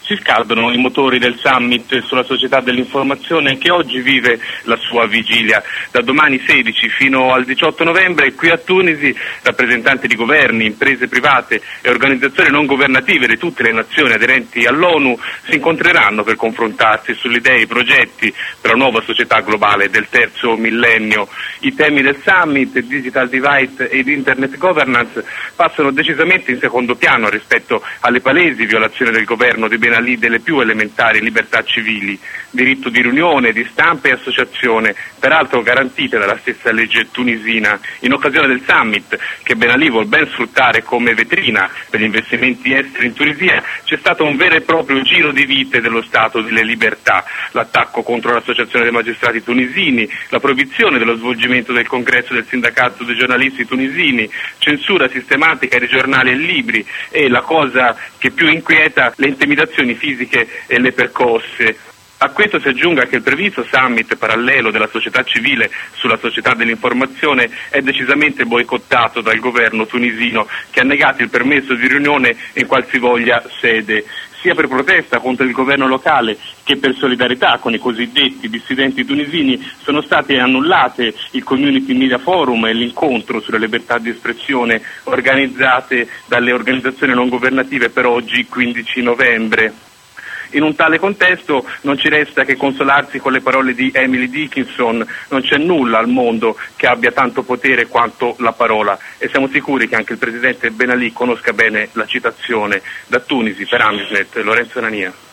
Si scaldano i motori del summit sulla società dell'informazione che oggi vive la sua vigilia. Da domani 16 fino al 18 novembre qui a Tunisi rappresentanti di governi, imprese private e organizzazioni non governative di tutte le nazioni aderenti all'ONU si incontreranno per confrontarsi sulle idee e i progetti per la nuova società globale del terzo millennio. I temi del summit, Digital Divide ed Internet Governance, passano decisamente in secondo piano rispetto alle palesi violazioni del governo di Ben Ali delle più elementari libertà civili, diritto di riunione, di stampa e associazione, peraltro garantite dalla stessa legge tunisina. In occasione del summit, che Ben Ali vuol ben sfruttare come vetrina per gli investimenti esteri in Tunisia, c'è stato un vero e proprio giro di vite dello Stato delle libertà, l'attacco contro l'associazione dei magistrati tunisini, la proibizione dello svolgimento del congresso del sindacato dei giornalisti tunisini, censura sistematica dei giornali e libri e, la cosa che più inquieta, le intimidazioni fisiche e le percosse. A questo si aggiunga che il previsto summit parallelo della società civile sulla società dell'informazione è decisamente boicottato dal governo tunisino, che ha negato il permesso di riunione in qualsivoglia sede, sia per protesta contro il governo locale che per solidarietà con i cosiddetti dissidenti tunisini. Sono state annullate il Community Media Forum e l'incontro sulla libertà di espressione organizzate dalle organizzazioni non governative per oggi 15 novembre. In un tale contesto non ci resta che consolarsi con le parole di Emily Dickinson: non c'è nulla al mondo che abbia tanto potere quanto la parola, e siamo sicuri che anche il presidente Ben Ali conosca bene la citazione. Da Tunisi per Amisnet, Lorenzo Nania.